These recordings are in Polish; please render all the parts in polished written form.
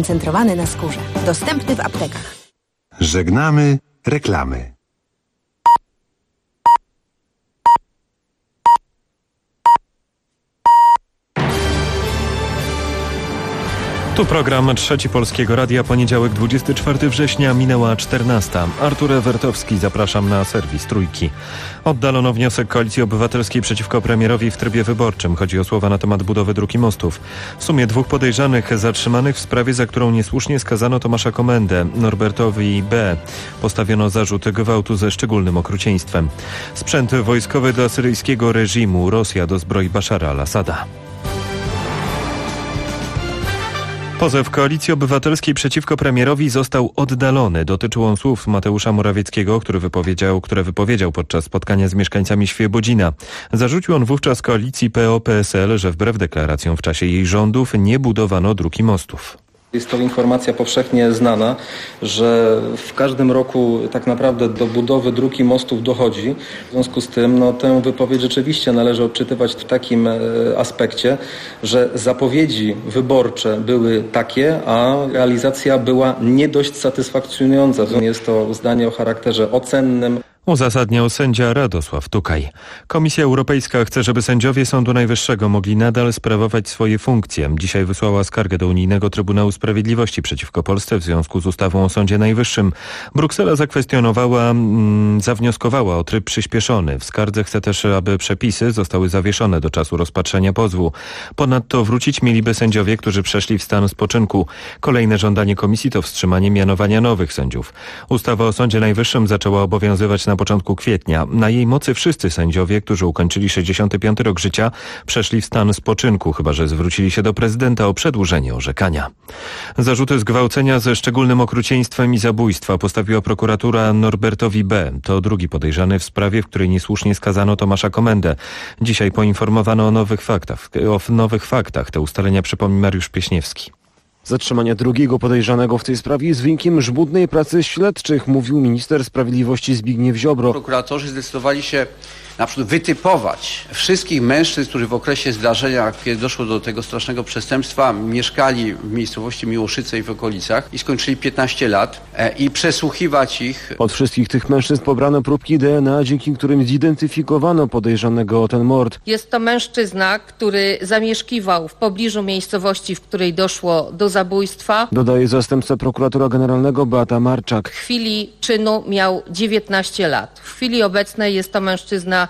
skoncentrowany na skórze. Dostępny w aptekach. Żegnamy reklamy. Tu program Trzeci Polskiego Radia, poniedziałek 24 września, minęła 14. Artur Ewertowski, zapraszam na serwis Trójki. Oddalono wniosek Koalicji Obywatelskiej przeciwko premierowi w trybie wyborczym. Chodzi o słowa na temat budowy dróg i mostów. W sumie 2 podejrzanych zatrzymanych w sprawie, za którą niesłusznie skazano Tomasza Komendę. Norbertowi B. postawiono zarzut gwałtu ze szczególnym okrucieństwem. Sprzęt wojskowy dla syryjskiego reżimu. Rosja dozbroi Baszara al-Assada. Pozew Koalicji Obywatelskiej przeciwko premierowi został oddalony. Dotyczył on słów Mateusza Morawieckiego, które wypowiedział podczas spotkania z mieszkańcami Świebodzina. Zarzucił on wówczas koalicji PO-PSL, że wbrew deklaracjom w czasie jej rządów nie budowano dróg i mostów. Jest to informacja powszechnie znana, że w każdym roku tak naprawdę do budowy dróg i mostów dochodzi. W związku z tym tę wypowiedź rzeczywiście należy odczytywać w takim aspekcie, że zapowiedzi wyborcze były takie, a realizacja była nie dość satysfakcjonująca. Jest to zdanie o charakterze ocennym. Uzasadniał sędzia Radosław Tukaj. Komisja Europejska chce, żeby sędziowie Sądu Najwyższego mogli nadal sprawować swoje funkcje. Dzisiaj wysłała skargę do Unijnego Trybunału Sprawiedliwości przeciwko Polsce w związku z ustawą o Sądzie Najwyższym. Bruksela zawnioskowała o tryb przyspieszony. W skardze chce też, aby przepisy zostały zawieszone do czasu rozpatrzenia pozwu. Ponadto wrócić mieliby sędziowie, którzy przeszli w stan spoczynku. Kolejne żądanie komisji to wstrzymanie mianowania nowych sędziów. Ustawa o Sądzie Najwyższym zaczęła obowiązywać na początku kwietnia. Na jej mocy wszyscy sędziowie, którzy ukończyli 65 rok życia, przeszli w stan spoczynku, chyba że zwrócili się do prezydenta o przedłużenie orzekania. Zarzuty zgwałcenia ze szczególnym okrucieństwem i zabójstwa postawiła prokuratura Norbertowi B. To drugi podejrzany w sprawie, w której niesłusznie skazano Tomasza Komendę. Dzisiaj poinformowano o nowych faktach. Te ustalenia przypomni Mariusz Pieśniewski. Zatrzymania drugiego podejrzanego w tej sprawie jest wynikiem żmudnej pracy śledczych, mówił minister sprawiedliwości Zbigniew Ziobro. Prokuratorzy zdecydowali się na przykład wytypować wszystkich mężczyzn, którzy w okresie zdarzenia, kiedy doszło do tego strasznego przestępstwa, mieszkali w miejscowości Miłoszyce i w okolicach i skończyli 15 lat i przesłuchiwać ich. Od wszystkich tych mężczyzn pobrano próbki DNA, dzięki którym zidentyfikowano podejrzanego o ten mord. Jest to mężczyzna, który zamieszkiwał w pobliżu miejscowości, w której doszło do zabójstwa. Dodaje zastępca prokuratora generalnego Beata Marczak. W chwili czynu miał 19 lat. W chwili obecnej jest to mężczyzna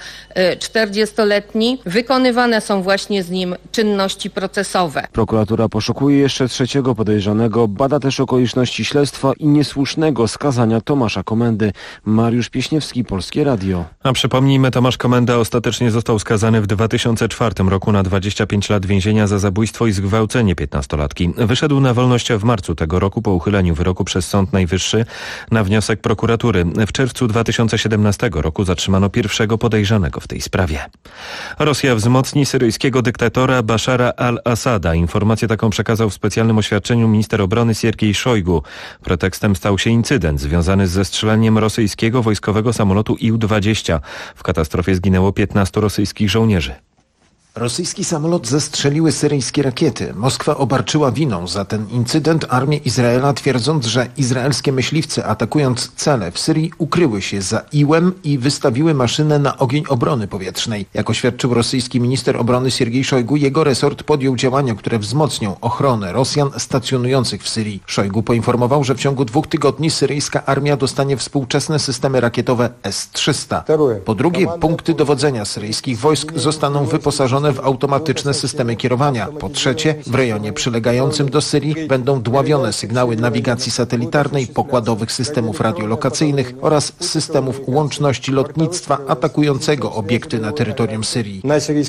40-letni. Wykonywane są właśnie z nim czynności procesowe. Prokuratura poszukuje jeszcze trzeciego podejrzanego. Bada też okoliczności śledztwa i niesłusznego skazania Tomasza Komendy. Mariusz Pieśniewski, Polskie Radio. A przypomnijmy, Tomasz Komenda ostatecznie został skazany w 2004 roku na 25 lat więzienia za zabójstwo i zgwałcenie 15-latki. Wyszedł na wolność w marcu tego roku po uchyleniu wyroku przez Sąd Najwyższy na wniosek prokuratury. W czerwcu 2017 roku zatrzymano pierwszego podejrzanego w tej sprawie. Rosja wzmocni syryjskiego dyktatora Baszara al-Assada. Informację taką przekazał w specjalnym oświadczeniu minister obrony Siergiej Szojgu. Pretekstem stał się incydent związany z zestrzeleniem rosyjskiego wojskowego samolotu Ił-20. W katastrofie zginęło 15 rosyjskich żołnierzy. Rosyjski samolot zestrzeliły syryjskie rakiety. Moskwa obarczyła winą za ten incydent armię Izraela, twierdząc, że izraelskie myśliwce, atakując cele w Syrii, ukryły się za Iłem i wystawiły maszynę na ogień obrony powietrznej. Jak oświadczył rosyjski minister obrony Siergiej Szojgu, jego resort podjął działania, które wzmocnią ochronę Rosjan stacjonujących w Syrii. Szojgu poinformował, że w ciągu 2 tygodni syryjska armia dostanie współczesne systemy rakietowe S-300. Po drugie, punkty dowodzenia syryjskich wojsk zostaną wyposażone w automatyczne systemy kierowania. Po trzecie, w rejonie przylegającym do Syrii będą dławione sygnały nawigacji satelitarnej, pokładowych systemów radiolokacyjnych oraz systemów łączności lotnictwa atakującego obiekty na terytorium Syrii.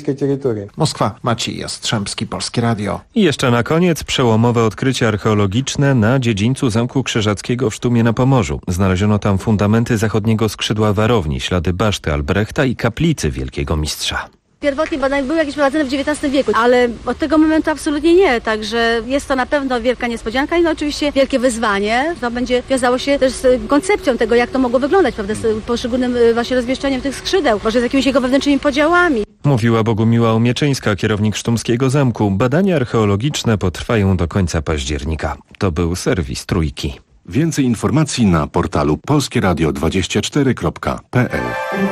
Moskwa, Maciej Jastrzębski, Polskie Radio. I jeszcze na koniec przełomowe odkrycie archeologiczne na dziedzińcu Zamku Krzyżackiego w Sztumie na Pomorzu. Znaleziono tam fundamenty zachodniego skrzydła warowni, ślady baszty Albrechta i kaplicy Wielkiego Mistrza. Pierwotnie badania były jakieś prowadzone w XIX wieku, ale od tego momentu absolutnie nie, także jest to na pewno wielka niespodzianka i oczywiście wielkie wyzwanie. To będzie wiązało się też z koncepcją tego, jak to mogło wyglądać, prawda, z poszczególnym właśnie rozmieszczeniem tych skrzydeł, może z jakimiś jego wewnętrznymi podziałami. Mówiła Bogumiła Omieczyńska, kierownik Sztumskiego Zamku. Badania archeologiczne potrwają do końca października. To był serwis Trójki. Więcej informacji na portalu polskieradio24.pl.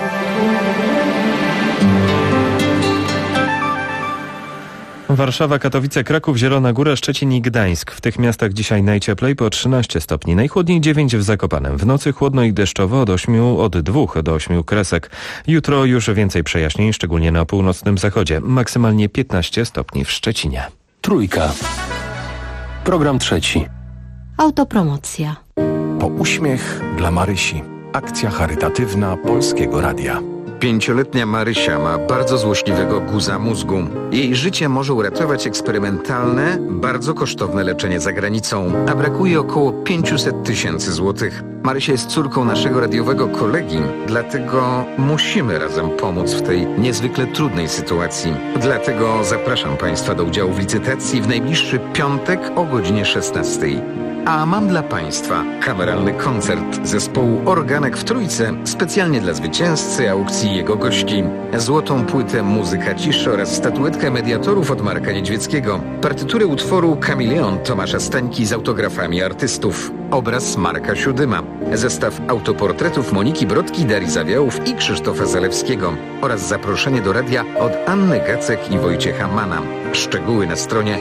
Warszawa, Katowice, Kraków, Zielona Góra, Szczecin i Gdańsk. W tych miastach dzisiaj najcieplej po 13 stopni. Najchłodniej 9 w Zakopanem. W nocy chłodno i deszczowo od 2 do 8 kresek. Jutro już więcej przejaśnień, szczególnie na północnym zachodzie. Maksymalnie 15 stopni w Szczecinie. Trójka. Program trzeci. Autopromocja. Po uśmiech dla Marysi. Akcja charytatywna Polskiego Radia. 5-letnia Marysia ma bardzo złośliwego guza mózgu. Jej życie może uratować eksperymentalne, bardzo kosztowne leczenie za granicą, a brakuje około 500 000 złotych. Marysia jest córką naszego radiowego kolegi, dlatego musimy razem pomóc w tej niezwykle trudnej sytuacji. Dlatego zapraszam Państwa do udziału w licytacji w najbliższy piątek o godzinie 16. A mam dla Państwa kameralny koncert zespołu Organek w Trójce specjalnie dla zwycięzcy aukcji i jego gości. Złotą płytę Muzyka ciszy oraz statuetkę mediatorów od Marka Niedźwieckiego. Partyturę utworu Kameleon Tomasza Stańki z autografami artystów. Obraz Marka Siódyma. Zestaw autoportretów Moniki Brodki, Darii Zawiałów i Krzysztofa Zalewskiego. Oraz zaproszenie do radia od Anny Gacek i Wojciecha Mana. Szczegóły na stronie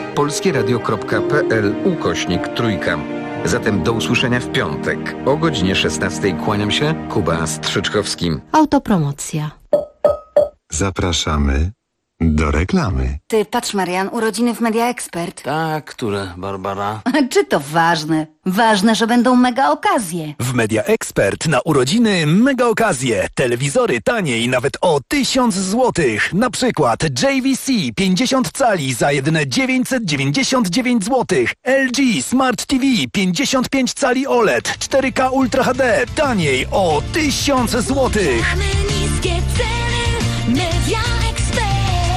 polskieradio.pl/Trójka. Zatem do usłyszenia w piątek o godzinie 16. Kłaniam się, Kuba Strzyczkowski. Autopromocja. Zapraszamy do reklamy. Ty, patrz Marian, urodziny w Media Expert. Tak, które, Barbara? Czy to ważne? Ważne, że będą mega okazje. W Media Expert na urodziny mega okazje. Telewizory taniej nawet o 1000 zł. Na przykład JVC 50 cali za jedyne 999 zł. LG Smart TV 55 cali OLED 4K Ultra HD taniej o 1000 zł. Mamy niskie ceny. Media Expert.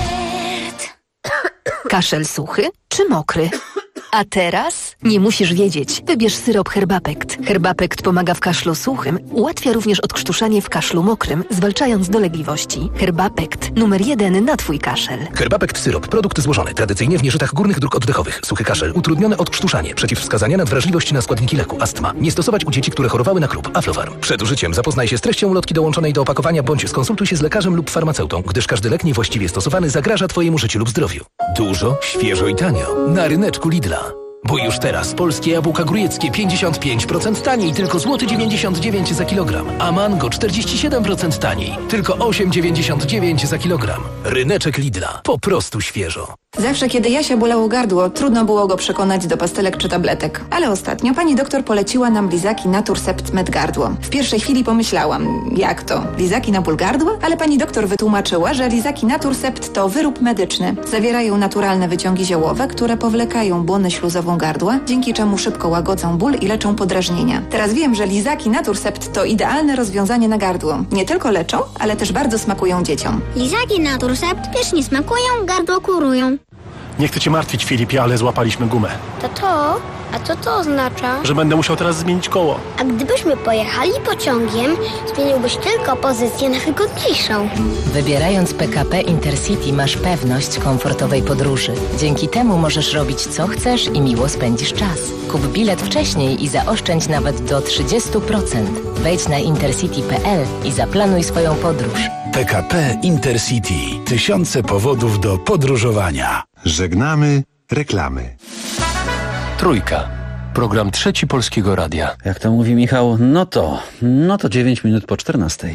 Kaszel suchy czy mokry? A teraz nie musisz wiedzieć. Wybierz syrop Herbapekt. Herbapekt pomaga w kaszlu suchym, ułatwia również odkrztuszanie w kaszlu mokrym, zwalczając dolegliwości. Herbapekt. Numer 1 na Twój kaszel. Herbapekt syrop. Produkt złożony tradycyjnie w nieżytach górnych dróg oddechowych. Suchy kaszel. Utrudnione odkrztuszanie. Przeciwwskazania na wrażliwość na składniki leku. Astma. Nie stosować u dzieci, które chorowały na klub. Aflofarm. Przed użyciem zapoznaj się z treścią ulotki dołączonej do opakowania bądź skonsultuj się z lekarzem lub farmaceutą, gdyż każdy lek niewłaściwie stosowany zagraża Twojemu życiu lub zdrowiu. Dużo, świeżo i tanio. Na ryneczku Lidla. Bo już teraz polskie jabłka grujeckie 55% taniej, tylko złoty 99 za kilogram, a mango 47% taniej, tylko 8,99 za kilogram. Ryneczek Lidla. Po prostu świeżo. Zawsze, kiedy Jasia bolało gardło, trudno było go przekonać do pastelek czy tabletek. Ale ostatnio pani doktor poleciła nam lizaki Naturcept Med Gardło. W pierwszej chwili pomyślałam, jak to? Lizaki na ból gardła? Ale pani doktor wytłumaczyła, że lizaki Naturcept to wyrób medyczny. Zawierają naturalne wyciągi ziołowe, które powlekają błonę śluzową gardła, dzięki czemu szybko łagodzą ból i leczą podrażnienia. Teraz wiem, że lizaki Naturcept to idealne rozwiązanie na gardło. Nie tylko leczą, ale też bardzo smakują dzieciom. Lizaki Naturcept pysznie smakują, gardło kurują. Nie chcę cię martwić, Filipie, ale złapaliśmy gumę. A co to oznacza? Że będę musiał teraz zmienić koło. A gdybyśmy pojechali pociągiem, zmieniłbyś tylko pozycję na wygodniejszą. Wybierając PKP Intercity masz pewność komfortowej podróży. Dzięki temu możesz robić co chcesz i miło spędzisz czas. Kup bilet wcześniej i zaoszczędź nawet do 30%. Wejdź na intercity.pl i zaplanuj swoją podróż. PKP Intercity. Tysiące powodów do podróżowania. Żegnamy reklamy. Trójka. Program trzeci Polskiego Radia. Jak to mówi Michał, no to 9 minut po 14.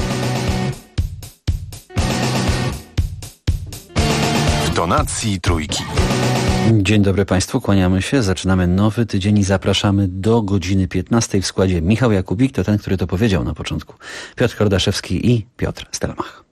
W tonacji Trójki. Dzień dobry Państwu, kłaniamy się. Zaczynamy nowy tydzień i zapraszamy do godziny 15 w składzie Michał Jakubik, to ten, który to powiedział na początku, Piotr Kordaszewski i Piotr Stelmach.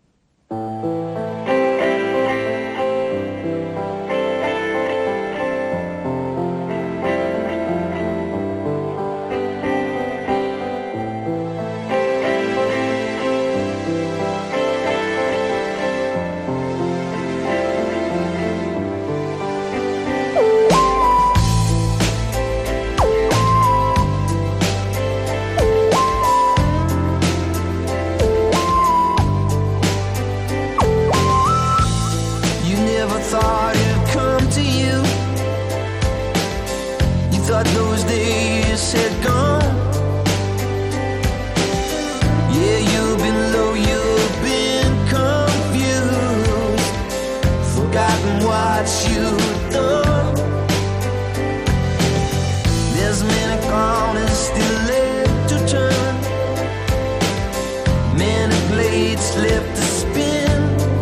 those days had gone. Yeah, you've been low, you've been confused, forgotten what you've done. There's many corners still left to turn, many blades left to spin.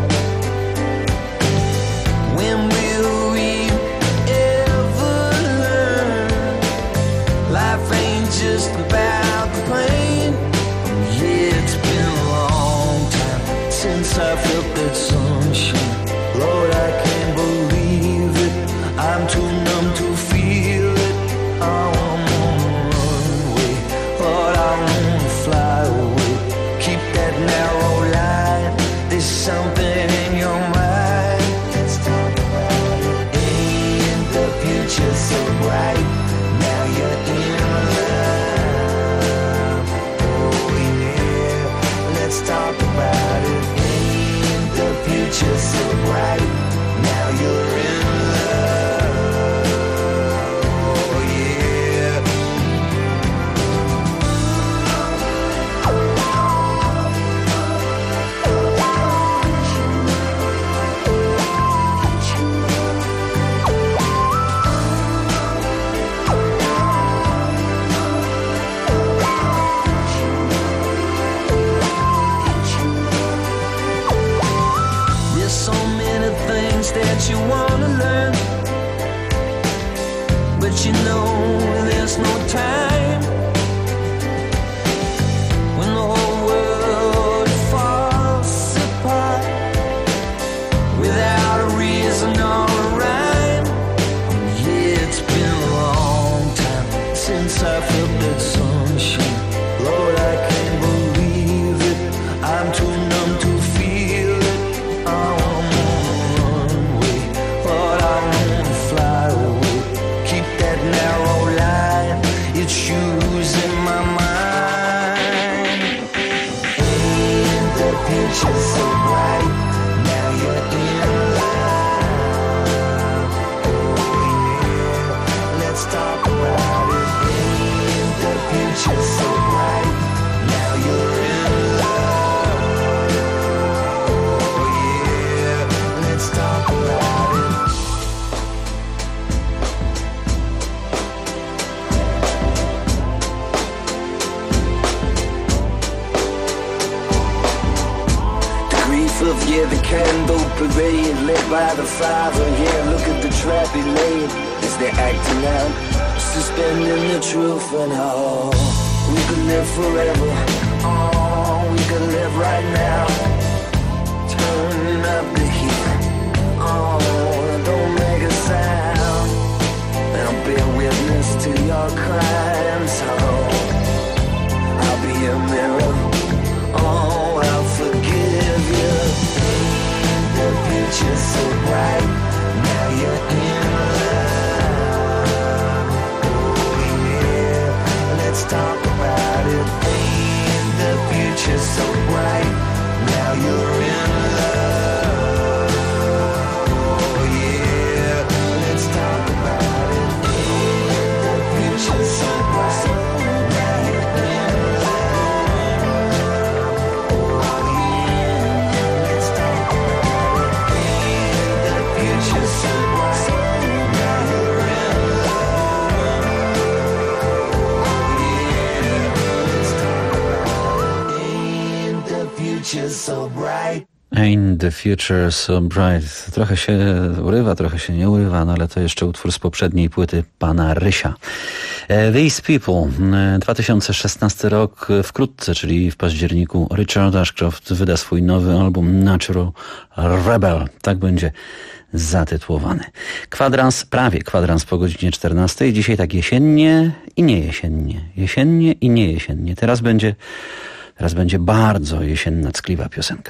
When will we ever learn? Life ain't just about the pain. Yeah, it's been a long time since I felt that sunshine. Lord, I can't believe it. I'm too numb to feel it. I'm on the runway, Lord, I wanna fly away. Keep that narrow line. There's something in your mind. Let's talk about it. Ain't the future so bright? Now you're in love. Oh yeah, let's talk about it. Ain't the future so bright? Now you're in love. Oh yeah. There's so many things that you wanna learn, but you know there's no time. When the whole world falls apart without a reason or a rhyme. Yeah, it's been a long time since I felt that sunshine. Lord, I can't believe it. I'm too numb to feel it. I'm on the runway, Lord, I wanna fly away. Keep that narrow line. It's shoes in my mind. Ain't the future so bright? Now you're in love. Oh yeah, let's talk about it. Ain't the future so bright? Now you're in love. Oh yeah, let's talk about it. The grief of, yeah, the candle parade lit by the father. Yeah, look at the trap he laid as they're acting out, suspending the truth and all. We could live forever. Oh, we could live right now. Turn up the heat. Oh, don't make a sound. I'll bear witness to your crimes. Oh, I'll be a mirror. Oh, I'll forgive you. Ain't the future so bright? Now you're in love. Oh yeah, let's talk about it. Ain't the future so bright? Now you're in love. Oh yeah, let's talk about it. Ain't the future so bright? Now you're in love. Oh yeah, let's talk about it. Ain't the future so bright? Now you're in love. Oh yeah, let's talk about it. Ain't the future so bright? Ain't the future so bright. Trochę się urywa, trochę się nie urywa, no ale to jeszcze utwór z poprzedniej płyty pana Rysia. These People, 2016 rok, wkrótce, czyli w październiku, Richard Ashcroft wyda swój nowy album Natural Rebel. Tak będzie zatytułowany. Kwadrans, prawie kwadrans po godzinie 14. Dzisiaj tak jesiennie i nie jesiennie. Jesiennie i nie jesiennie. Teraz będzie bardzo jesienna, ckliwa piosenka.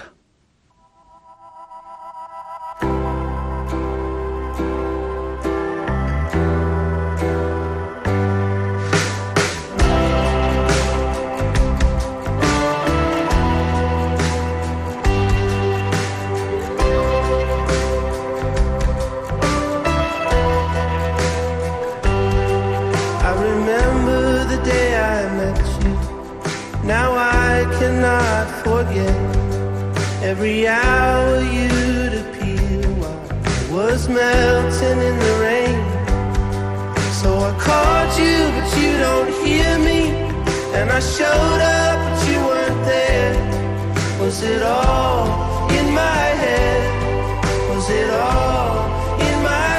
I remember remember the day I met you. Now I cannot forget every hour you'd appear while I was melting in the rain. So I called you, but you don't hear me, and I showed up, but you weren't there. Was it all in my head? Was it all in my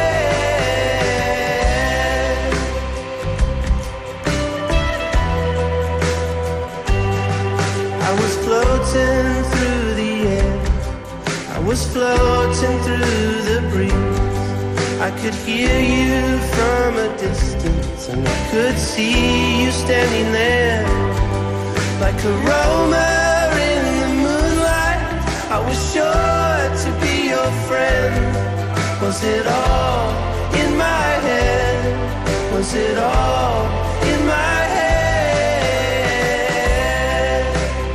head? I was floating through the air, I was floating through the breeze. I could hear you from a distance, and I could see you standing there like a Roma in the moonlight. I was sure to be your friend. Was it all in my head? Was it all in my head?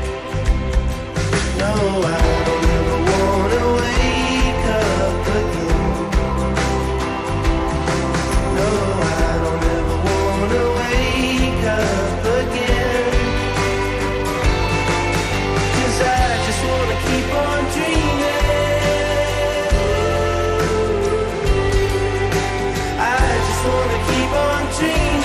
No, I don't ever wanna wake up again. No, I don't ever wanna wake up again. 'Cause I just wanna keep on dreaming. I just wanna keep on dreaming.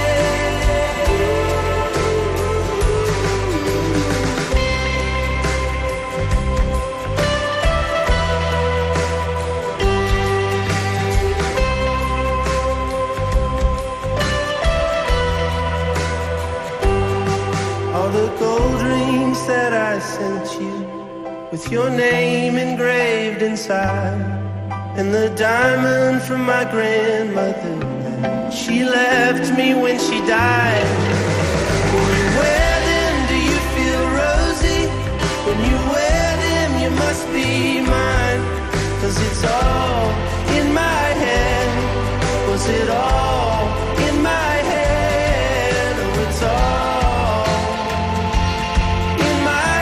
All the gold rings that I sent you, with your name engraved inside, and the diamond from my grandmother, she left me when she died. Where then do you feel rosy? When you wear them you must be mine. 'Cause it's all in my head. Was it all in my head? Oh, it's all in my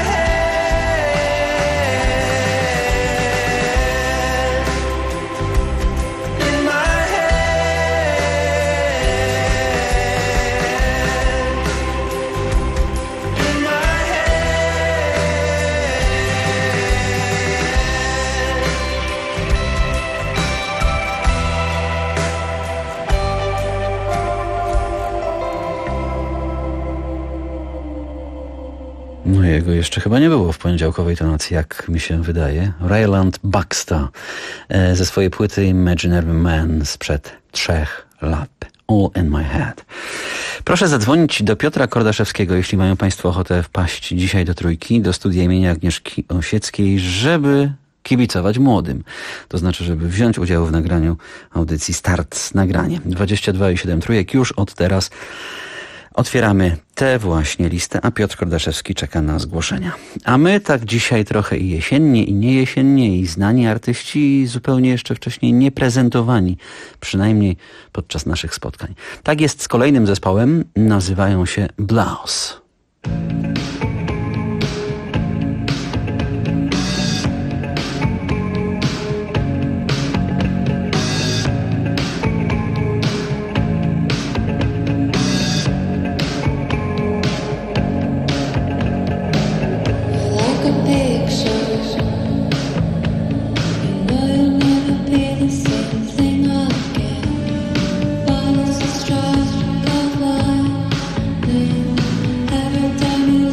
head. In my head. In my No jego jeszcze chyba nie było w poniedziałkowej tonacji, jak mi się wydaje. Ryland Baxter ze swojej płyty Imaginary Man sprzed 3 lat. All in my head. Proszę zadzwonić do Piotra Kordaszewskiego, jeśli mają Państwo ochotę wpaść dzisiaj do Trójki, do studia imienia Agnieszki Osieckiej, żeby kibicować młodym. To znaczy, żeby wziąć udział w nagraniu audycji Start Nagranie. 22,7 Trójek już od teraz. Otwieramy tę właśnie listę, a Piotr Kordaszewski czeka na zgłoszenia. A my tak dzisiaj trochę i jesiennie, i nie jesiennie, i znani artyści, i zupełnie jeszcze wcześniej nieprezentowani, przynajmniej podczas naszych spotkań. Tak jest z kolejnym zespołem, nazywają się Blouse. Every time you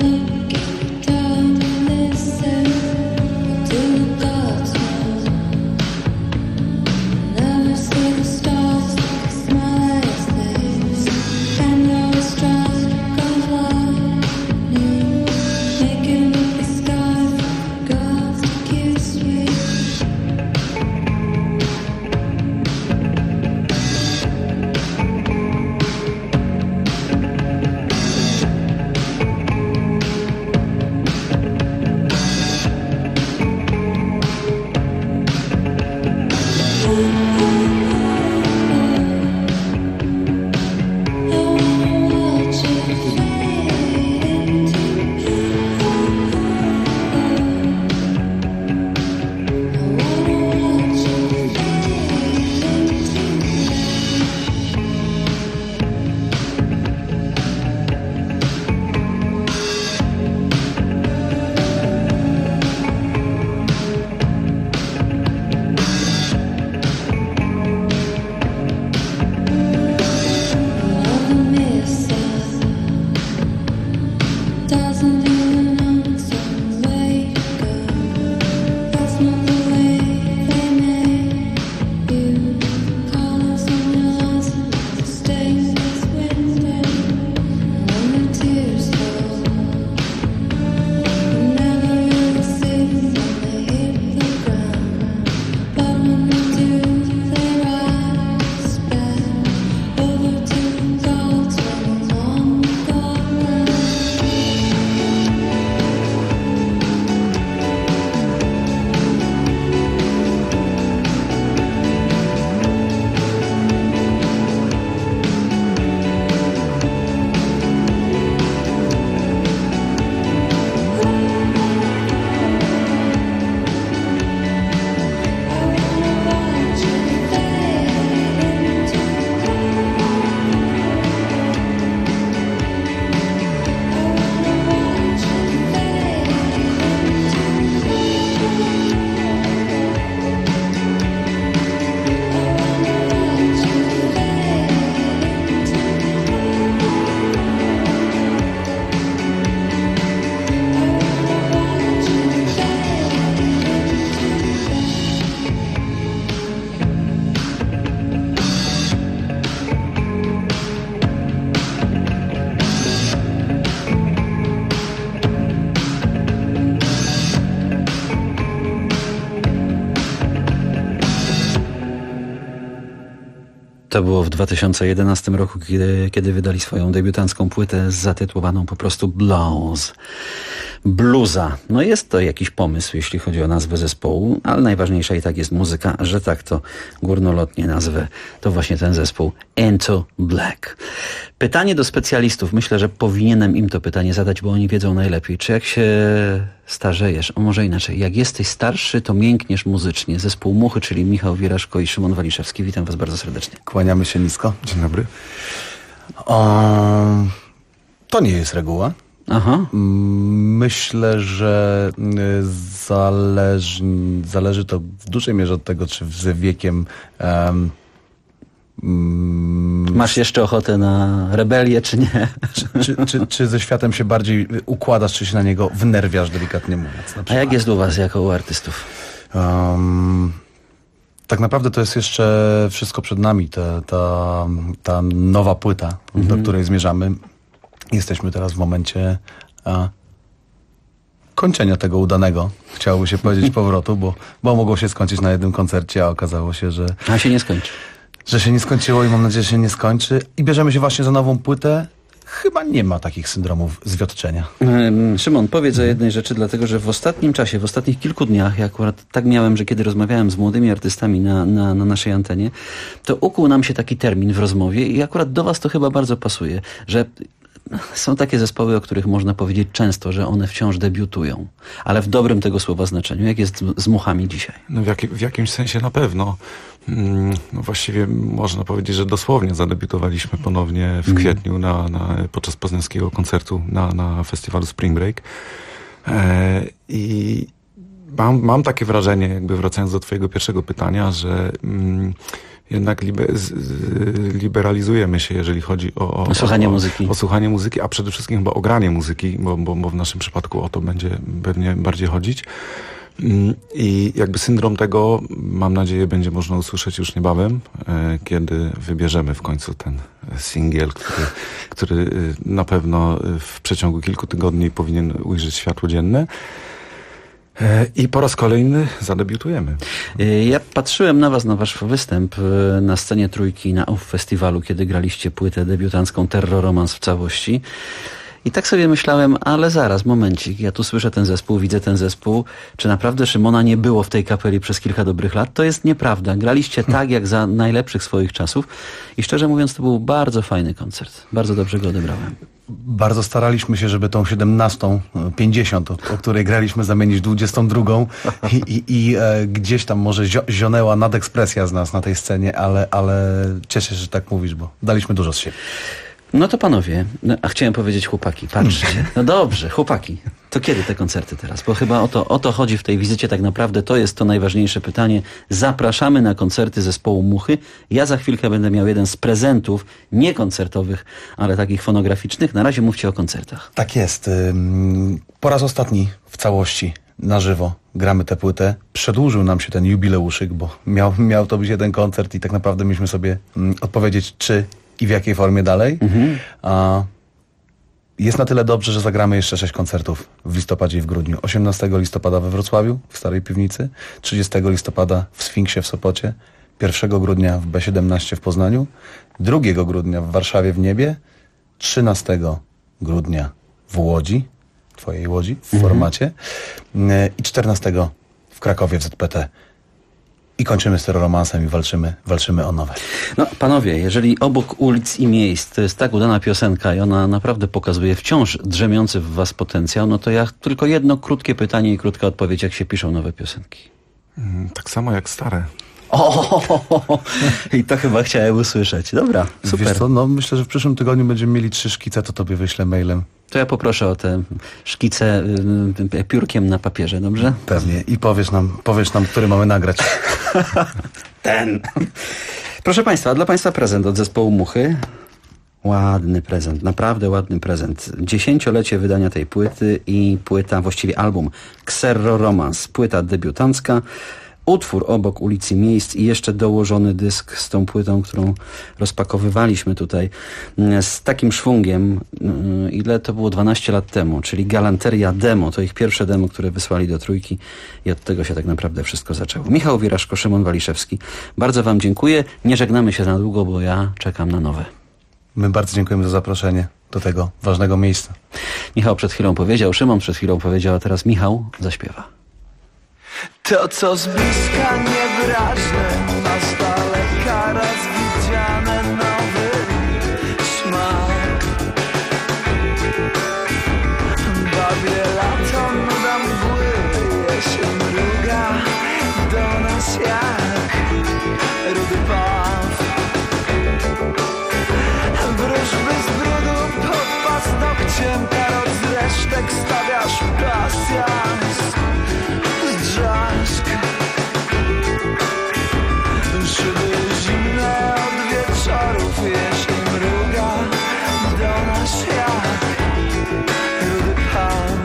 To było w 2011 roku, kiedy wydali swoją debiutancką płytę zatytułowaną po prostu Blues. Bluza. No jest to jakiś pomysł, jeśli chodzi o nazwę zespołu, ale najważniejsza i tak jest muzyka, że tak to górnolotnie nazwę. To właśnie ten zespół Into Black. Pytanie do specjalistów. Myślę, że powinienem im to pytanie zadać, bo oni wiedzą najlepiej. Czy jak się starzejesz, a może inaczej, jak jesteś starszy, to miękniesz muzycznie. Zespół Muchy, czyli Michał Wieraszko i Szymon Waliszewski. Witam was bardzo serdecznie. Kłaniamy się nisko. Dzień dobry. To nie jest reguła. Aha. Myślę, że zależy to w dużej mierze od tego, czy z wiekiem masz jeszcze ochotę na rebelię, czy nie? Czy ze światem się bardziej układasz, czy się na niego wnerwiasz, delikatnie mówiąc. A jak jest u was jako u artystów? Tak naprawdę to jest jeszcze wszystko przed nami. Ta nowa płyta, do której zmierzamy. Jesteśmy teraz w momencie kończenia tego udanego, chciałoby się powiedzieć, powrotu, bo mogło się skończyć na jednym koncercie, a okazało się, że... A się nie skończy. Że się nie skończyło i mam nadzieję, że się nie skończy. I bierzemy się właśnie za nową płytę. Chyba nie ma takich syndromów zwiotczenia. Szymon, powiedz o jednej rzeczy, dlatego że w ostatnim czasie, w ostatnich kilku dniach, ja akurat tak miałem, że kiedy rozmawiałem z młodymi artystami na naszej antenie, to ukuł nam się taki termin w rozmowie i akurat do was to chyba bardzo pasuje, że są takie zespoły, o których można powiedzieć często, że one wciąż debiutują, ale w dobrym tego słowa znaczeniu. Jak jest z Muchami dzisiaj? No w jakimś sensie na pewno. No właściwie można powiedzieć, że dosłownie zadebiutowaliśmy ponownie w kwietniu podczas poznańskiego koncertu na festiwalu Spring Break. I mam takie wrażenie, jakby wracając do twojego pierwszego pytania, że jednak liberalizujemy się, jeżeli chodzi o słuchanie muzyki. O słuchanie muzyki, a przede wszystkim chyba o granie muzyki, bo w naszym przypadku o to będzie pewnie bardziej chodzić. I jakby syndrom tego, mam nadzieję, będzie można usłyszeć już niebawem, kiedy wybierzemy w końcu ten singiel, który na pewno w przeciągu kilku tygodni powinien ujrzeć światło dzienne. I po raz kolejny zadebiutujemy. Ja patrzyłem na was, na wasz występ na scenie Trójki na UF Festiwalu, kiedy graliście płytę debiutancką Terror Romans w całości. I tak sobie myślałem, ale zaraz, momencik, ja tu słyszę ten zespół, widzę ten zespół. Czy naprawdę Szymona nie było w tej kapeli przez kilka dobrych lat? To jest nieprawda. Graliście tak, jak za najlepszych swoich czasów. I szczerze mówiąc, to był bardzo fajny koncert. Bardzo dobrze go odebrałem. Bardzo staraliśmy się, żeby tą 17:50, o której graliśmy, zamienić 22. I gdzieś tam może zionęła nadekspresja z nas na tej scenie, ale cieszę się, że tak mówisz, bo daliśmy dużo z siebie. No to panowie, a chciałem powiedzieć chłopaki, patrzcie. No dobrze, chłopaki, to kiedy te koncerty teraz? Bo chyba o to chodzi w tej wizycie tak naprawdę, to jest to najważniejsze pytanie. Zapraszamy na koncerty zespołu Muchy. Ja za chwilkę będę miał jeden z prezentów, nie koncertowych, ale takich fonograficznych. Na razie mówcie o koncertach. Tak jest. Po raz ostatni w całości na żywo gramy tę płytę. Przedłużył nam się ten jubileuszyk, bo miał to być jeden koncert i tak naprawdę mieliśmy sobie odpowiedzieć, czy i w jakiej formie dalej. Jest na tyle dobrze, że zagramy jeszcze 6 koncertów w listopadzie i w grudniu. 18 listopada we Wrocławiu, w Starej Piwnicy, 30 listopada w Sfinksie w Sopocie, 1 grudnia w B17 w Poznaniu, 2 grudnia w Warszawie w Niebie, 13 grudnia w Łodzi, twojej Łodzi, w Formacie i 14 w Krakowie w ZPT. I kończymy z terroromansem i walczymy o nowe. No panowie, jeżeli Obok ulic i miejsc to jest tak udana piosenka i ona naprawdę pokazuje wciąż drzemiący w was potencjał, no to ja tylko jedno krótkie pytanie i krótka odpowiedź, jak się piszą nowe piosenki. Tak samo jak stare. I to chyba chciałem usłyszeć. Dobra, super. Wiesz co, no myślę, że w przyszłym tygodniu będziemy mieli 3 szkice, to tobie wyślę mailem. To ja poproszę o te szkice piórkiem na papierze, dobrze? Pewnie. I powiesz nam, który mamy nagrać. Ten. Proszę państwa, dla państwa prezent od zespołu Muchy. Ładny prezent, naprawdę ładny prezent. 10-lecie wydania tej płyty i płyta, właściwie album Xerro Romans, płyta debiutancka. utwór Obok ulicy Miejsc i jeszcze dołożony dysk z tą płytą, którą rozpakowywaliśmy tutaj z takim szwungiem, ile to było 12 lat temu, czyli Galanteria Demo, to ich pierwsze demo, które wysłali do Trójki i od tego się tak naprawdę wszystko zaczęło. Michał Wiraszko, Szymon Waliszewski, bardzo wam dziękuję. Nie żegnamy się na długo, bo ja czekam na nowe. My bardzo dziękujemy za zaproszenie do tego ważnego miejsca. Michał przed chwilą powiedział, Szymon przed chwilą powiedział, a teraz Michał zaśpiewa. To, co z bliska niewyraźne, a z daleka raz widziane, nowy smak. Babie lato, nuda mgły, jesień mruga do nas jak rudy paw. Wróżby z brudu pod paznokciem, karot z resztek stawiasz pasjans. Drzask. Szyby zimne od wieczorów, jesień mruga do nas jak rudy pan.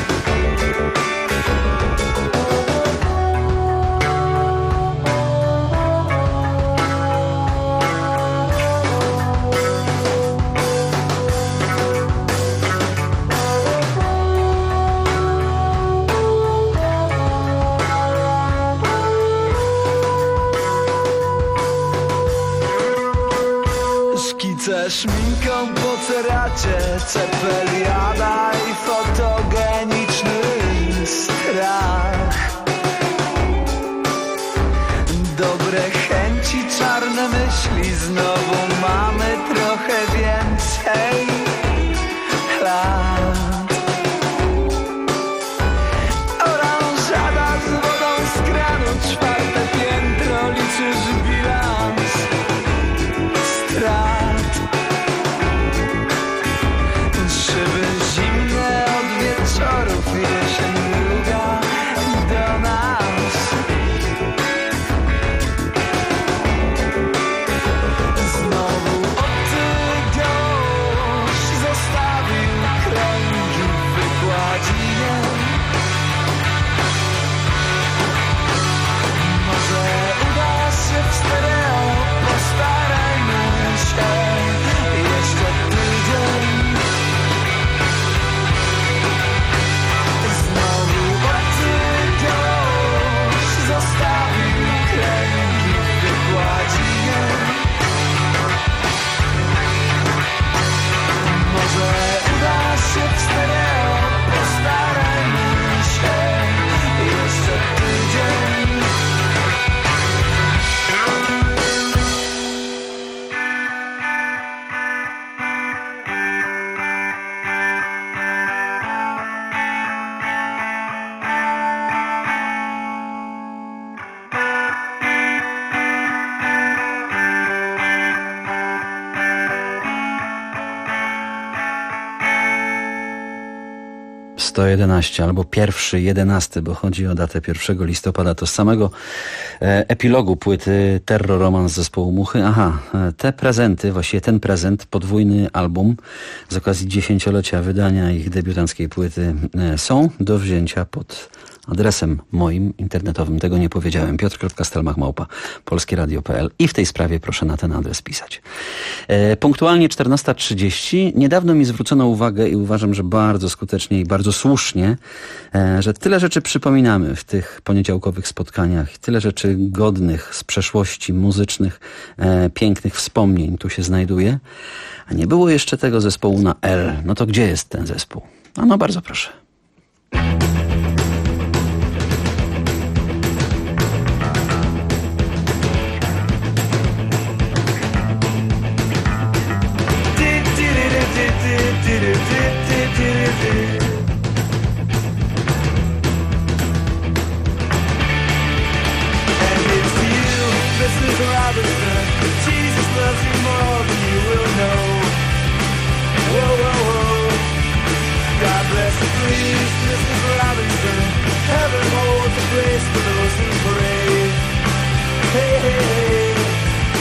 Szkice szminką po ceracie, cepeliada i fotogeniczny strach. Dobre chęci, czarne myśli, znowu mamy trochę więcej lat. Oranżada z wodą z kranu, 4. piętro, liczysz bilans strat. Szyby zimne od wieczorów, jesień mruga do nas. Znowu obcy gość zostawił kręgi w wykładzinie. Może uda się w stereo, postarajmy się jeszcze tydzień. Znowu obcy gość zostawił kręgi w wykładzinie. Może uda się w stereo, postarajmy się jeszcze tydzień. To 11 albo 1/11, bo chodzi o datę 1 listopada, to z samego epilogu płyty Terror Romans zespołu Muchy. Aha, te prezenty, właściwie ten prezent, podwójny album z okazji 10-lecia wydania ich debiutanckiej płyty są do wzięcia pod adresem moim internetowym. Tego nie powiedziałem. piotr.stelmach@polskieradio.pl i w tej sprawie proszę na ten adres pisać. Punktualnie 14:30. Niedawno mi zwrócono uwagę i uważam, że bardzo skutecznie i bardzo słusznie, że tyle rzeczy przypominamy w tych poniedziałkowych spotkaniach. Tyle rzeczy godnych z przeszłości muzycznych, pięknych wspomnień tu się znajduje. A nie było jeszcze tego zespołu na L. No to gdzie jest ten zespół? No bardzo proszę.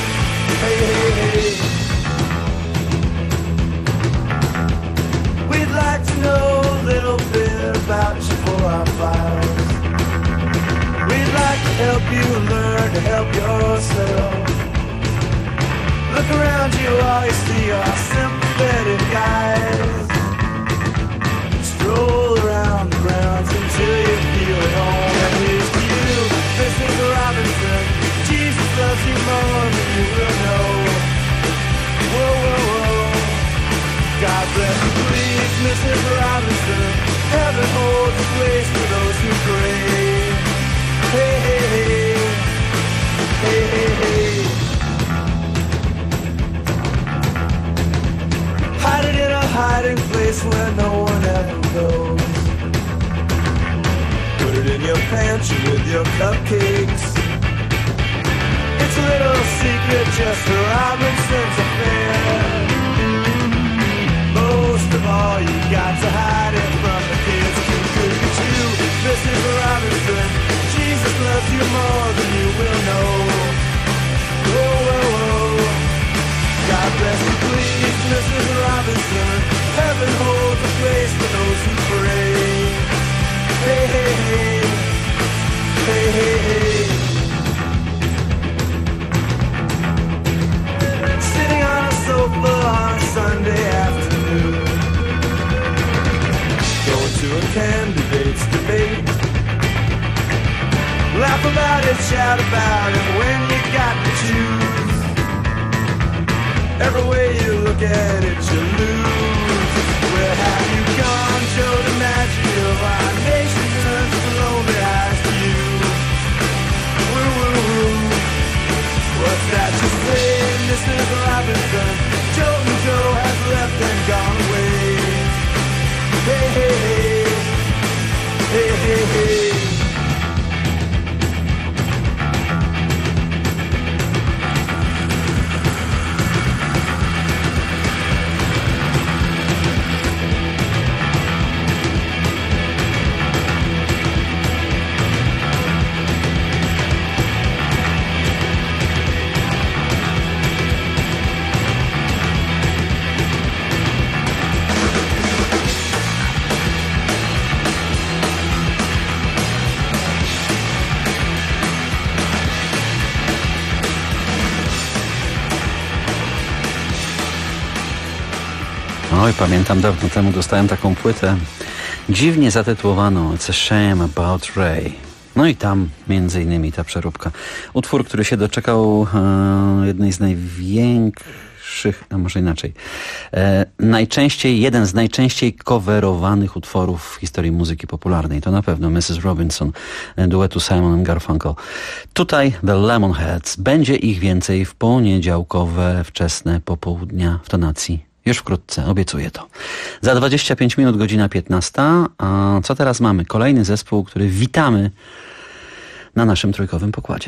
With learn to help yourself. Look around you, all you see are sympathetic guys. Stroll around the grounds until you feel at home. And here's to you, Mrs. Robinson. Jesus loves you more than you will know. Whoa, whoa, whoa. God bless you, please, Mrs. Robinson. Heaven holds a place for those who pray. Hey, hey, hey. Hey, hey, hey. Hide it in a hiding place where no one ever goes. Put it in your pantry with your cupcakes. It's a little secret just for Robinson's affair. Most of all, you got to hide it from the kids. Look at you, Mrs. Robinson. Jesus loves you more than you will know. Whoa, whoa, whoa. God bless you, please, Mrs. Robinson. Heaven holds a place for those who pray. Hey, hey, hey. Hey, hey, hey. Sitting on a sofa on a Sunday afternoon, going to a candidate's debate. Laugh about it, shout about it when you got to choose. Every way you look at it, you lose. Where have you gone, Joe DiMaggio? Our nation turns to lonely eyes to you. Woo, woo, woo. What's that you say, Mrs. Robinson? Joe and Joe has left and gone away. Hey, hey, hey. Hey, hey, hey. Oj, pamiętam, dawno temu dostałem taką płytę dziwnie zatytułowaną It's a Shame About Ray. No i tam między innymi ta przeróbka. Utwór, który się doczekał jednej z największych, a może inaczej, jeden z najczęściej coverowanych utworów w historii muzyki popularnej. To na pewno Mrs. Robinson, duetu Simon & Garfunkel. Tutaj The Lemonheads. Będzie ich więcej w poniedziałkowe, wczesne popołudnia w tonacji. Już wkrótce, obiecuję to. Za 25 minut, godzina 15. A co teraz mamy? Kolejny zespół, który witamy na naszym trójkowym pokładzie.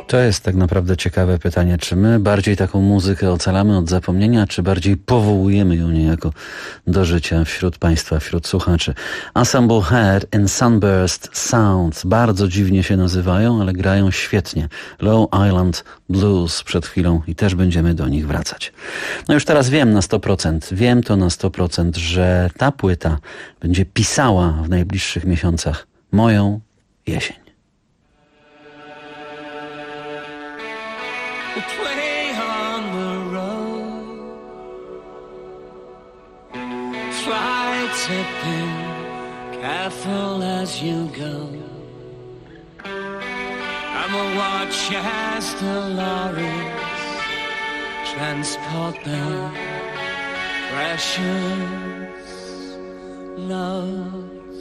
To jest tak naprawdę ciekawe pytanie, czy my bardziej taką muzykę ocalamy od zapomnienia, czy bardziej powołujemy ją niejako do życia wśród państwa, wśród słuchaczy. Ensemble Head and Sunburst Sound. Bardzo dziwnie się nazywają, ale grają świetnie. Low Island Blues przed chwilą i też będziemy do nich wracać. No już teraz wiem na 100%, wiem to na 100%, że ta płyta będzie pisała w najbliższych miesiącach moją jesień. Play on the road, fly tipping, careful as you go. I'ma watch as the lorries transport their precious loads.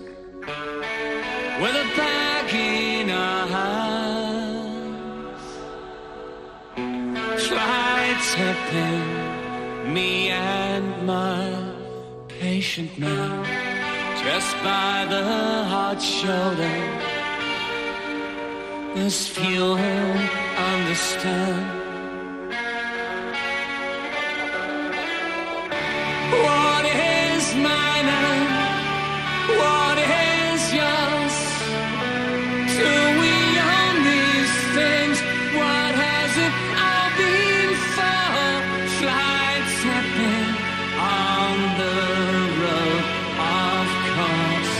With a bag in our hands, fly tipping, me and my patient man, just by the hard shoulder. There's few who understand what is mine and what is yours. Do we own these things? What has it all been for? Fly tipping on the road, of course.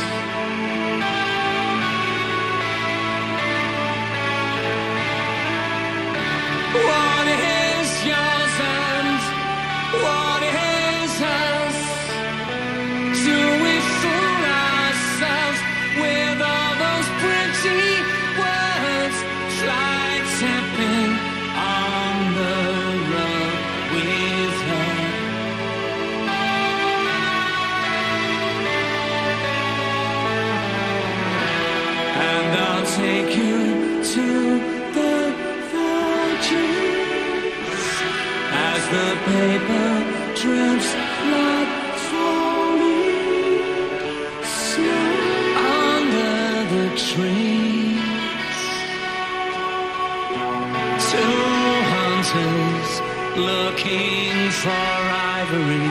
What is yours and what is us? Do we fool ourselves with all those pretty words? Fly tipping on the road with her. And I'll take you to the virgins as the paper drips like falling snow under the trees. Two hunters looking for ivory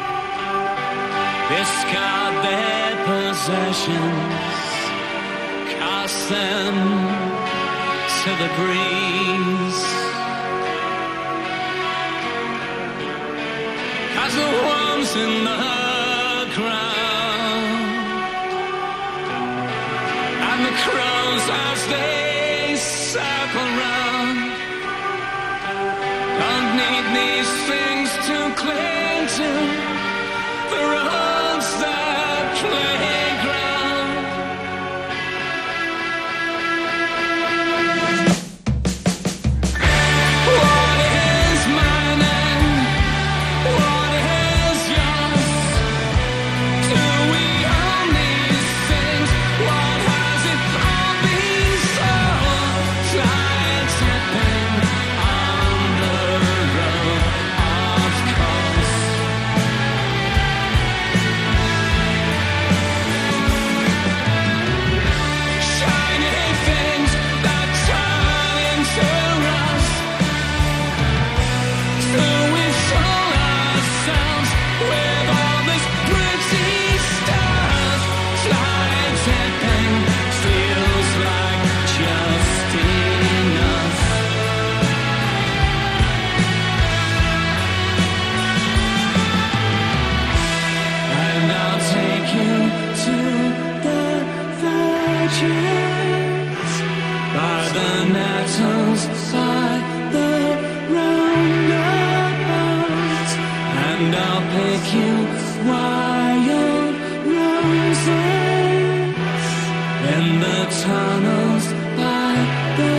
discard their possessions, cast them to the breeze. As the worms in the ground and the crows as they circle round, don't need these things to cling to. The road's their playground. What is mine and what is yours? Do we own these things? What has it all been for? Fly tipping on the road, of course. Shiny things that turn into rust. Do we fool ourselves with all this pretty stuff? Fly tipping feels like just enough. And I'll take you to the virgins by the nettles, by the roundabouts, and I'll pick you wild roses in the tunnels by the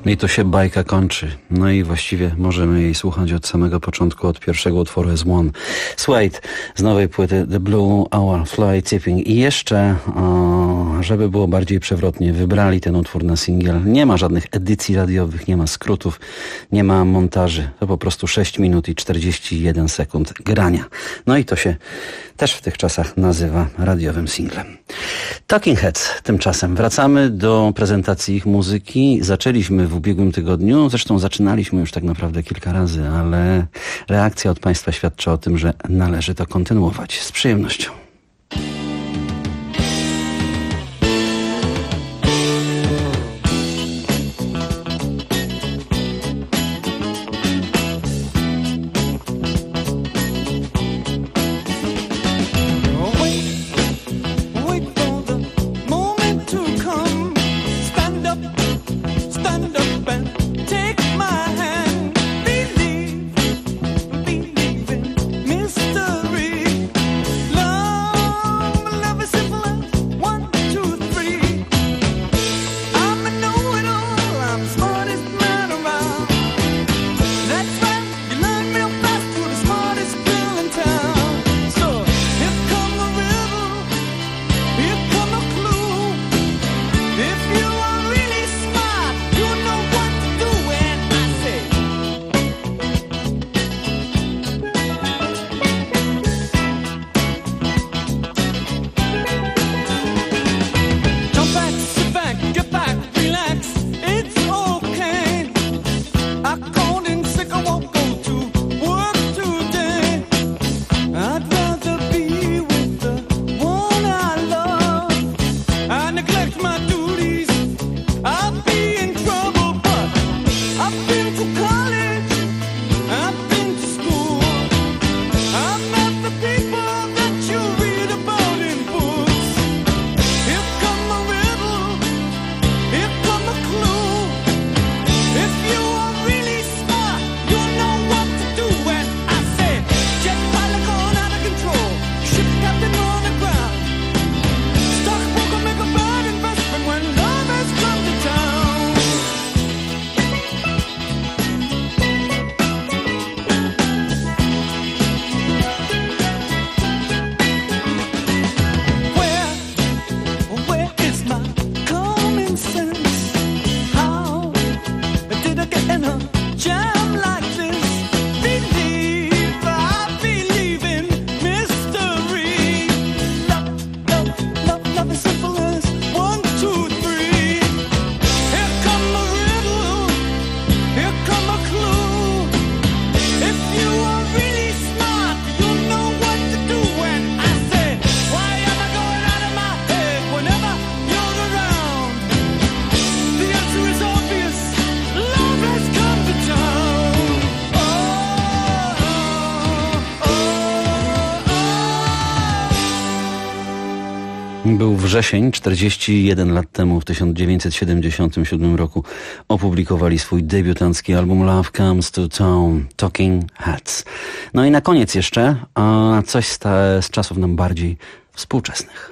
I to się bajka kończy. No i właściwie możemy jej słuchać od samego początku, od pierwszego utworu as One. Suede z nowej płyty The Blue Hour, Fly Tipping. I jeszcze, żeby było bardziej przewrotnie, wybrali ten utwór na singiel. Nie ma żadnych edycji radiowych, nie ma skrótów, nie ma montaży. To po prostu 6 minut i 41 sekund grania. No i to się też w tych czasach nazywa radiowym singlem. Talking Heads tymczasem. Wracamy do prezentacji ich muzyki. Zaczęliśmy w ubiegłym tygodniu, zresztą zaczynaliśmy już tak naprawdę kilka razy, ale reakcja od Państwa świadczy o tym, że należy to kontynuować z przyjemnością. Był wrzesień, 41 lat temu, w 1977 roku opublikowali swój debiutancki album Love Comes to Town, Talking Heads. No i na koniec jeszcze coś z czasów nam bardziej współczesnych.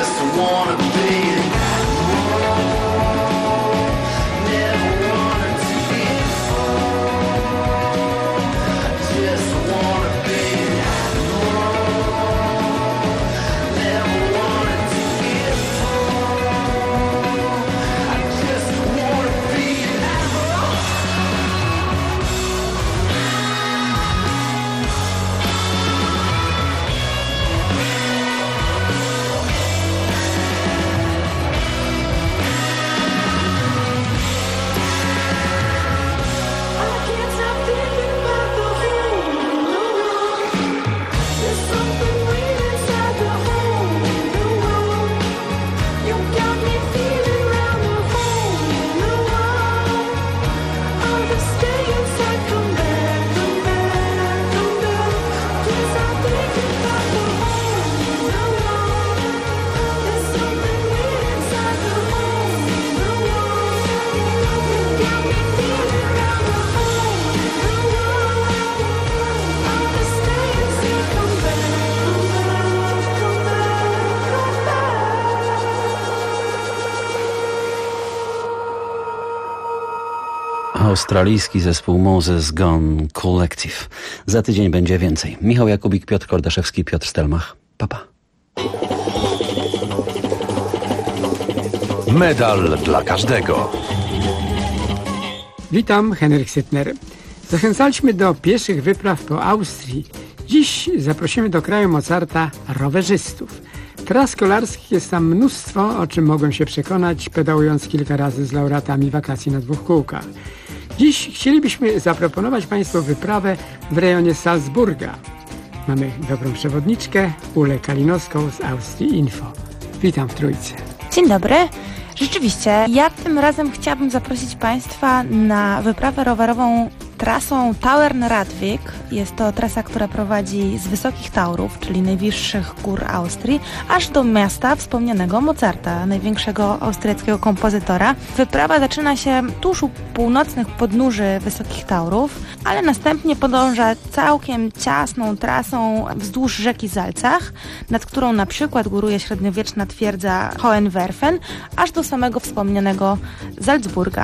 Australijski zespół Moses Gone Collective. Za tydzień będzie więcej. Michał Jakubik, Piotr Kordaszewski, Piotr Stelmach. Pa, pa. Medal dla każdego. Witam, Henryk Sytner. Zachęcaliśmy do pieszych wypraw po Austrii. Dziś zaprosimy do kraju Mozarta rowerzystów. Tras kolarskich jest tam mnóstwo, o czym mogłem się przekonać, pedałując kilka razy z laureatami wakacji na 2 kółkach. Dziś chcielibyśmy zaproponować Państwu wyprawę w rejonie Salzburga. Mamy dobrą przewodniczkę, Ulę Kalinowską z Austrii Info. Witam w Trójce. Dzień dobry. Rzeczywiście, ja tym razem chciałabym zaprosić Państwa na wyprawę rowerową trasą Tauern-Radweg. Jest to trasa, która prowadzi z Wysokich Taurów, czyli najwyższych gór Austrii, aż do miasta wspomnianego Mozarta, największego austriackiego kompozytora. Wyprawa zaczyna się tuż u północnych podnóży Wysokich Taurów, ale następnie podąża całkiem ciasną trasą wzdłuż rzeki Salzach, nad którą na przykład góruje średniowieczna twierdza Hohenwerfen, aż do samego wspomnianego Salzburga.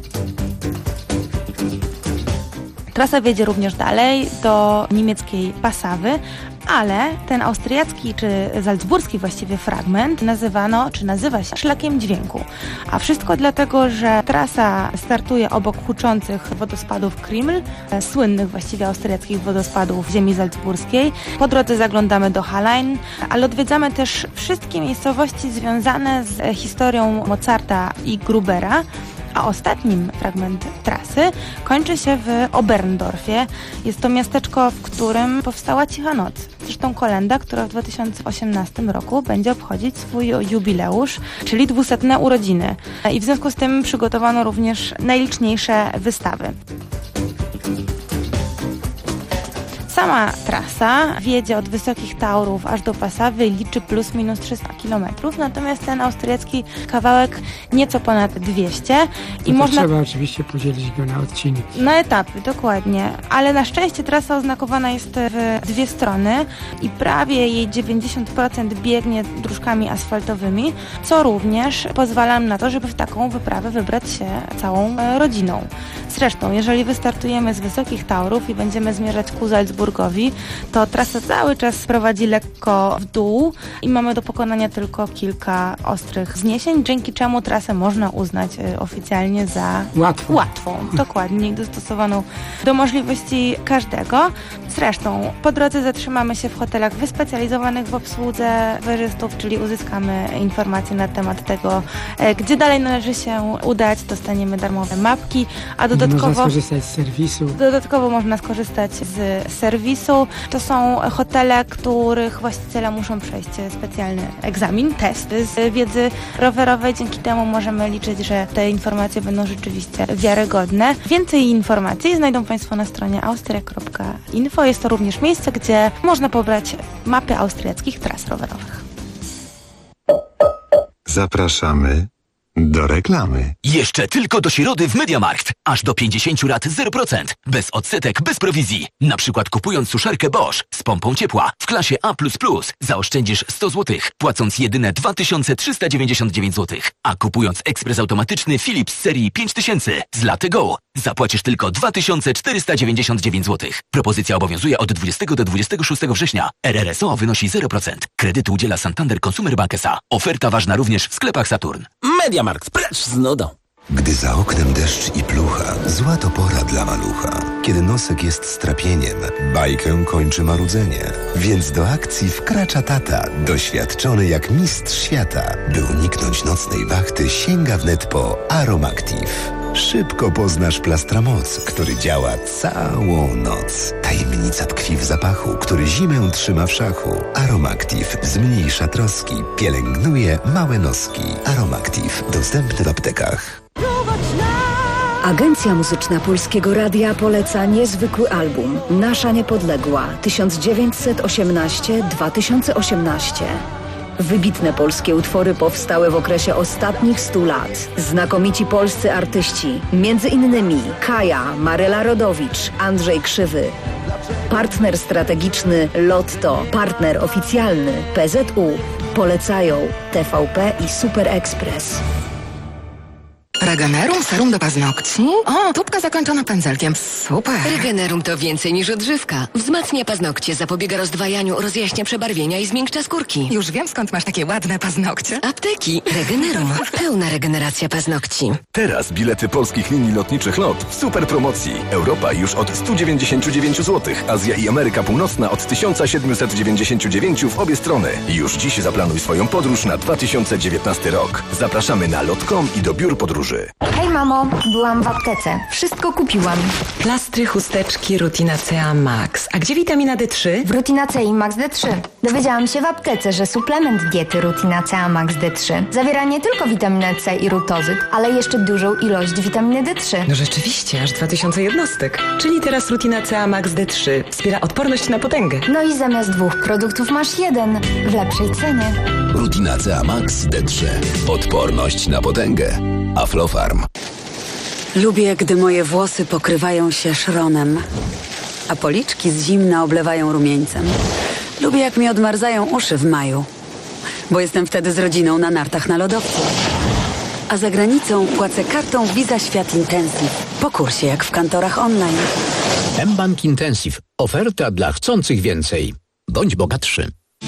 Trasa wiedzie również dalej do niemieckiej Passawy, ale ten austriacki czy salzburski właściwie fragment nazywa się Szlakiem Dźwięku. A wszystko dlatego, że trasa startuje obok huczących wodospadów Kriml, słynnych właściwie austriackich wodospadów ziemi salzburskiej. Po drodze zaglądamy do Hallein, ale odwiedzamy też wszystkie miejscowości związane z historią Mozarta i Grubera. A ostatnim fragment trasy kończy się w Oberndorfie. Jest to miasteczko, w którym powstała Cicha Noc. Zresztą kolenda, która w 2018 roku będzie obchodzić swój jubileusz, czyli 200. urodziny. I w związku z tym przygotowano również najliczniejsze wystawy. Sama trasa wiedzie od Wysokich Taurów aż do Passawy i liczy plus minus 300 km, natomiast ten austriacki kawałek nieco ponad 200. I Trzeba oczywiście podzielić go na odcinki. Na etapy, dokładnie. Ale na szczęście trasa oznakowana jest w 2 strony i prawie jej 90% biegnie dróżkami asfaltowymi, co również pozwala na to, żeby w taką wyprawę wybrać się całą rodziną. Zresztą, jeżeli wystartujemy z Wysokich Taurów i będziemy zmierzać ku Salzburgowi, to trasa cały czas prowadzi lekko w dół i mamy do pokonania tylko kilka ostrych wzniesień, dzięki czemu trasę można uznać oficjalnie za łatwą. Dokładnie, dostosowaną do możliwości każdego. Zresztą, po drodze zatrzymamy się w hotelach wyspecjalizowanych w obsłudze rowerzystów, czyli uzyskamy informacje na temat tego, gdzie dalej należy się udać, dostaniemy darmowe mapki, a dodatkowo można skorzystać z serwisu. Dodatkowo można skorzystać z serwisu. To są hotele, których właściciele muszą przejść specjalny egzamin, test z wiedzy rowerowej. Dzięki temu możemy liczyć, że te informacje będą rzeczywiście wiarygodne. Więcej informacji znajdą Państwo na stronie austria.info. Jest to również miejsce, gdzie można pobrać mapy austriackich tras rowerowych. Zapraszamy Do reklamy. Jeszcze tylko do środy w MediaMarkt. Aż do 50 rat 0%. Bez odsetek, bez prowizji. Na przykład kupując suszarkę Bosch z pompą ciepła w klasie A++, zaoszczędzisz 100 zł, płacąc jedyne 2399 zł. A kupując ekspres automatyczny Philips serii 5000 z Latte Go, zapłacisz tylko 2499 zł. Propozycja obowiązuje od 20 do 26 września. RRSO wynosi 0%. Kredytu udziela Santander Consumer Bank S.A. Oferta ważna również w sklepach Saturn. MediaMarkt, precz z nudą. Gdy za oknem deszcz i plucha, zła to pora dla malucha. Kiedy nosek jest strapieniem, bajkę kończy marudzenie. Więc do akcji wkracza tata, doświadczony jak mistrz świata. By uniknąć nocnej wachty, sięga wnet po Aromactive. Szybko poznasz Plastramoc, który działa całą noc. Tajemnica tkwi w zapachu, który zimę trzyma w szachu. Aromactive zmniejsza troski, pielęgnuje małe noski. Aromactive dostępny w aptekach. Agencja Muzyczna Polskiego Radia poleca niezwykły album Nasza Niepodległa 1918-2018. Wybitne polskie utwory powstałe w okresie ostatnich 100 lat. Znakomici polscy artyści, między innymi Kaja, Maryla Rodowicz, Andrzej Krzywy. Partner strategiczny Lotto, partner oficjalny PZU. Polecają TVP i Super Express. Regenerum? Serum do paznokci? O, tubka zakończona pędzelkiem. Super. Regenerum to więcej niż odżywka. Wzmacnia paznokcie, zapobiega rozdwajaniu, rozjaśnia przebarwienia i zmiękcza skórki. Już wiem, skąd masz takie ładne paznokcie. Apteki. Regenerum. Pełna regeneracja paznokci. Teraz bilety polskich linii lotniczych LOT w super promocji. Europa już od 199 zł. Azja i Ameryka Północna od 1799 w obie strony. Już dziś zaplanuj swoją podróż na 2019 rok. Zapraszamy na lot.com i do biur podróży. Hej mamo, byłam w aptece. Wszystko kupiłam. Plastry, chusteczki, Rutina CA Max. A gdzie witamina D3? W Rutina C i Max D3. Dowiedziałam się w aptece, że suplement diety Rutina CA Max D3 zawiera nie tylko witaminę C i rutozyt, ale jeszcze dużą ilość witaminy D3. No rzeczywiście, aż 2000 jednostek. Czyli teraz Rutina CA Max D3 wspiera odporność na potęgę. No i zamiast 2 produktów masz 1 w lepszej cenie. Rutina CA Max D3. Odporność na potęgę. Aflofarm. Lubię, gdy moje włosy pokrywają się szronem, a policzki z zimna oblewają rumieńcem. Lubię, jak mi odmarzają uszy w maju, bo jestem wtedy z rodziną na nartach na lodowcu. A za granicą płacę kartą Visa Świat Intensive. Po kursie, jak w kantorach online. mBank Intensive. Oferta dla chcących więcej. Bądź bogatszy.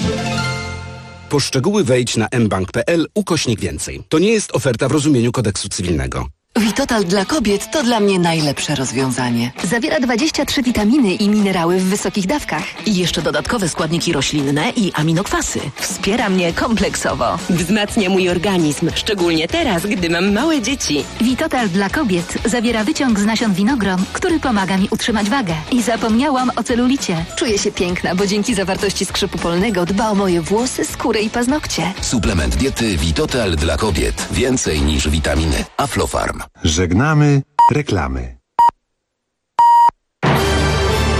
Po szczegóły wejdź na mbank.pl/więcej. To nie jest oferta w rozumieniu kodeksu cywilnego. Vitotal dla kobiet to dla mnie najlepsze rozwiązanie. Zawiera 23 witaminy i minerały w wysokich dawkach. I jeszcze dodatkowe składniki roślinne i aminokwasy. Wspiera mnie kompleksowo. Wzmacnia mój organizm, szczególnie teraz, gdy mam małe dzieci. Vitotal dla kobiet zawiera wyciąg z nasion winogron, który pomaga mi utrzymać wagę. I zapomniałam o celulicie. Czuję się piękna, bo dzięki zawartości skrzypu polnego dba o moje włosy, skórę i paznokcie. Suplement diety Vitotal dla kobiet. Więcej niż witaminy. Aflofarm. Żegnamy reklamy.